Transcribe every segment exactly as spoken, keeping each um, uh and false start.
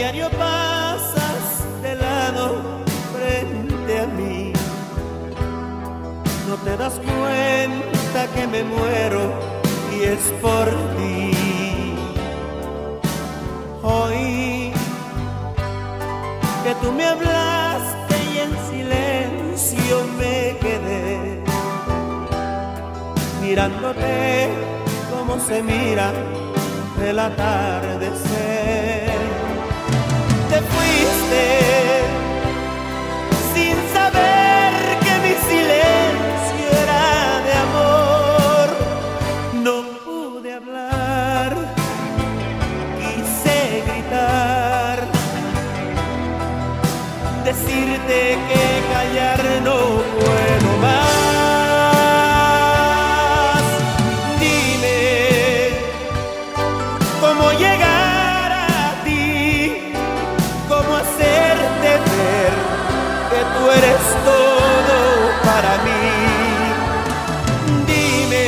diario pasas de lado frente a mí. No te das cuenta que me muero y es por ti. Hoy que tú me hablaste y en silencio me quedé, mirándote como se mira el atardecer. Te fuiste sin saber que mi silencio era de amor. No pude hablar, quise gritar, decirte que callar no puedo más. Dime cómo llegar a ti, cómo hacerte ver que tú eres todo para mí. Dime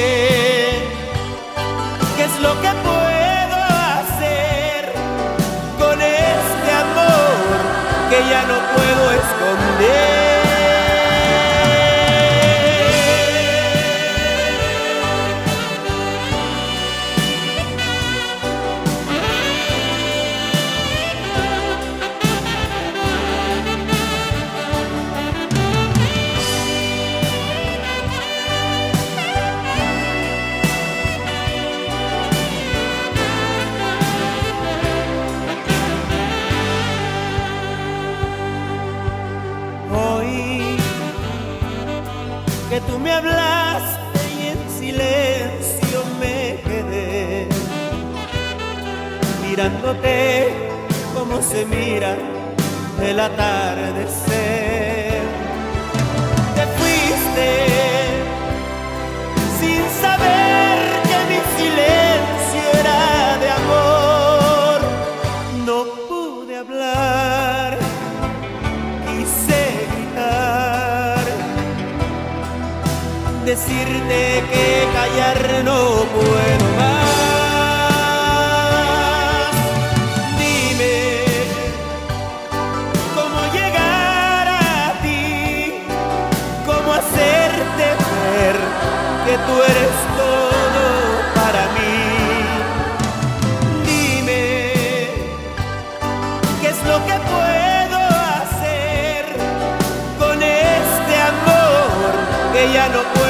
qué es lo que puedo hacer con este amor que ya no puedo esconder. Que tú me hablaste y en silencio me quedé, mirándote como se mira el atardecer. Te fuiste sin saber que mi silencio era de amor. No pude hablar, quise gritar, decirte que callar no puedo más. Dime cómo llegar a ti, cómo hacerte ver que tú eres todo para mí. Dime qué es lo que puedo hacer con este amor que ya no puedo